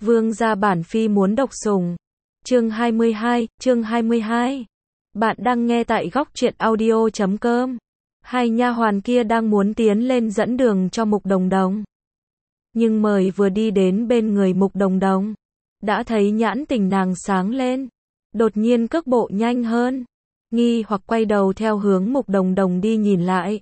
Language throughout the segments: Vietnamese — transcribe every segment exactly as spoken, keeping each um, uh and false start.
Vương gia bản phi muốn độc sủng. Chương hai mươi hai, chương hai mươi hai. Bạn đang nghe tại góc truyện audio chấm com. Hai nha hoàn kia đang muốn tiến lên dẫn đường cho Mục Đồng Đồng. Nhưng mời vừa đi đến bên người Mục Đồng Đồng, đã thấy nhãn tình nàng sáng lên, đột nhiên cước bộ nhanh hơn, nghi hoặc quay đầu theo hướng Mục Đồng Đồng đi nhìn lại.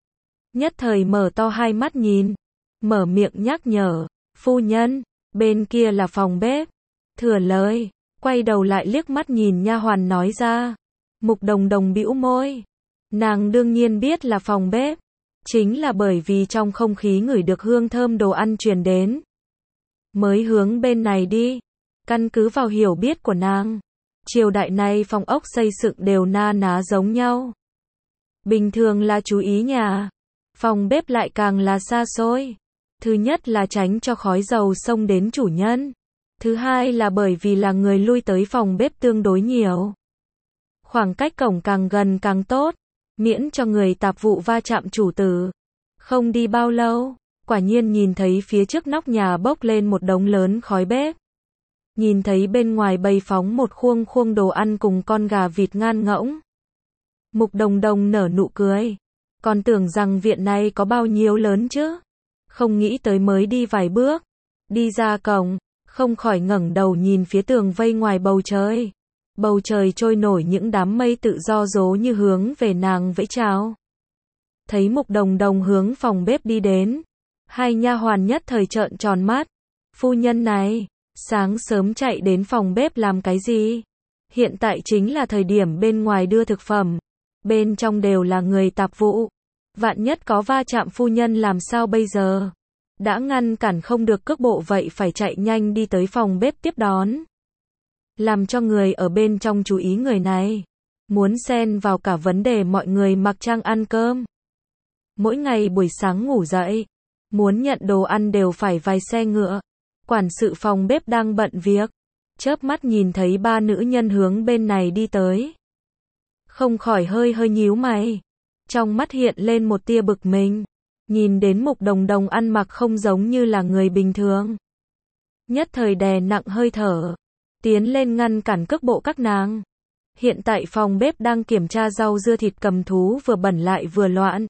Nhất thời mở to hai mắt nhìn, mở miệng nhắc nhở, phu nhân, bên kia là phòng bếp. Thừa lời, quay đầu lại liếc mắt nhìn nha hoàn nói ra. Mục Đồng Đồng bĩu môi, nàng đương nhiên biết là phòng bếp, chính là bởi vì trong không khí ngửi được hương thơm đồ ăn truyền đến, mới hướng bên này đi. Căn cứ vào hiểu biết của nàng, triều đại này phòng ốc xây dựng đều na ná giống nhau. Bình thường là chú ý nhà, phòng bếp lại càng là xa xôi. Thứ nhất là tránh cho khói dầu xông đến chủ nhân. Thứ hai là bởi vì là người lui tới phòng bếp tương đối nhiều. Khoảng cách cổng càng gần càng tốt, miễn cho người tạp vụ va chạm chủ tử. Không đi bao lâu, quả nhiên nhìn thấy phía trước nóc nhà bốc lên một đống lớn khói bếp. Nhìn thấy bên ngoài bày phóng một khuôn khuôn đồ ăn cùng con gà vịt ngan ngỗng. Mục Đồng Đồng nở nụ cười, còn tưởng rằng viện này có bao nhiêu lớn chứ. Không nghĩ tới mới đi vài bước, đi ra cổng, không khỏi ngẩng đầu nhìn phía tường vây ngoài bầu trời. Bầu trời trôi nổi những đám mây tự do dố như hướng về nàng vẫy chào. Thấy Mục Đồng Đồng hướng phòng bếp đi đến, hai nha hoàn nhất thời trợn tròn mắt. Phu nhân này, sáng sớm chạy đến phòng bếp làm cái gì? Hiện tại chính là thời điểm bên ngoài đưa thực phẩm, bên trong đều là người tạp vụ. Vạn nhất có va chạm phu nhân làm sao bây giờ? Đã ngăn cản không được cước bộ vậy phải chạy nhanh đi tới phòng bếp tiếp đón. Làm cho người ở bên trong chú ý người này. Muốn xen vào cả vấn đề mọi người mặc trang ăn cơm. Mỗi ngày buổi sáng ngủ dậy, muốn nhận đồ ăn đều phải vài xe ngựa. Quản sự phòng bếp đang bận việc, chớp mắt nhìn thấy ba nữ nhân hướng bên này đi tới. Không khỏi hơi hơi nhíu mày. Trong mắt hiện lên một tia bực mình, nhìn đến Mục Đồng Đồng ăn mặc không giống như là người bình thường. Nhất thời đè nặng hơi thở, tiến lên ngăn cản cước bộ các nàng. Hiện tại phòng bếp đang kiểm tra rau dưa thịt cầm thú vừa bẩn lại vừa loạn.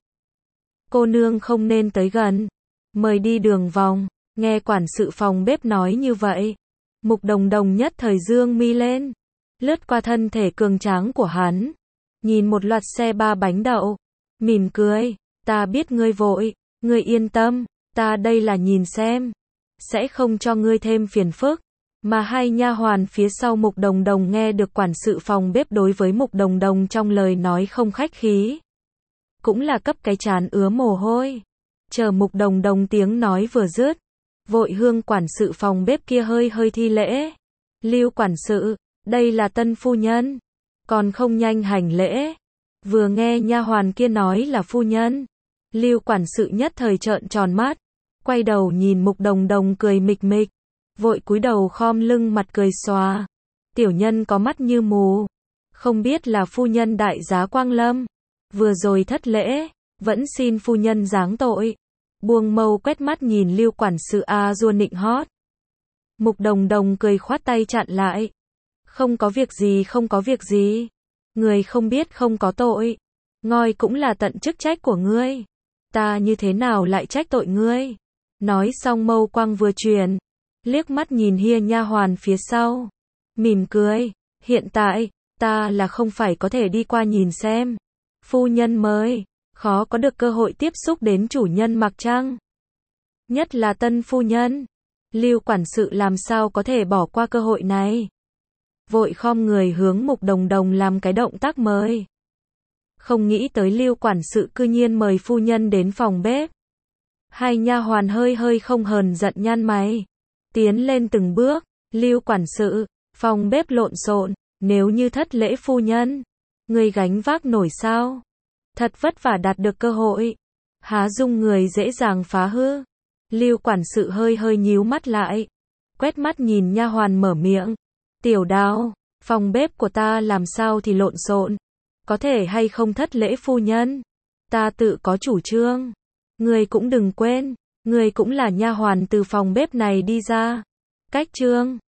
Cô nương không nên tới gần, mời đi đường vòng. Nghe quản sự phòng bếp nói như vậy, Mục Đồng Đồng nhất thời dương mi lên, lướt qua thân thể cường tráng của hắn, nhìn một loạt xe ba bánh đậu, mỉm cười, ta biết ngươi vội, ngươi yên tâm, ta đây là nhìn xem, sẽ không cho ngươi thêm phiền phức. Mà hai nha hoàn phía sau Mục Đồng Đồng nghe được quản sự phòng bếp đối với Mục Đồng Đồng trong lời nói không khách khí, cũng là cấp cái trán ứa mồ hôi. Chờ Mục Đồng Đồng tiếng nói vừa dứt, vội hương quản sự phòng bếp kia hơi hơi thi lễ. Lưu quản sự, đây là tân phu nhân, còn không nhanh hành lễ. Vừa nghe nha hoàn kia nói là phu nhân, Lưu quản sự nhất thời trợn tròn mắt, quay đầu nhìn Mục Đồng Đồng cười mịch mịch, vội cúi đầu khom lưng mặt cười xòa. Tiểu nhân có mắt như mù, không biết là phu nhân đại giá quang lâm, vừa rồi thất lễ, vẫn xin phu nhân giáng tội. Buông mâu quét mắt nhìn Lưu quản sự a dua nịnh hót. Mục Đồng Đồng cười khoát tay chặn lại. Không có việc gì không có việc gì. Người không biết không có tội. Ngoi cũng là tận chức trách của ngươi. Ta như thế nào lại trách tội ngươi? Nói xong mâu quang vừa truyền, liếc mắt nhìn hia nha hoàn phía sau, mỉm cười. Hiện tại, ta là không phải có thể đi qua nhìn xem. Phu nhân mới khó có được cơ hội tiếp xúc đến chủ nhân mặc trang. Nhất là tân phu nhân. Lưu quản sự làm sao có thể bỏ qua cơ hội này. Vội khom người hướng Mục Đồng Đồng làm cái động tác mời. Không nghĩ tới Lưu quản sự cư nhiên mời phu nhân đến phòng bếp. Hai nha hoàn hơi hơi không hờn giận nhăn mày, tiến lên từng bước. Lưu quản sự, phòng bếp lộn xộn, nếu như thất lễ phu nhân, người gánh vác nổi sao? Thật vất vả đạt được cơ hội, há dung người dễ dàng phá hư. Lưu quản sự hơi hơi nhíu mắt lại, quét mắt nhìn nha hoàn mở miệng. Tiểu Đào, phòng bếp của ta làm sao thì lộn xộn, có thể hay không thất lễ phu nhân? Ta tự có chủ trương. Người cũng đừng quên, người cũng là nha hoàn từ phòng bếp này đi ra. Cách chương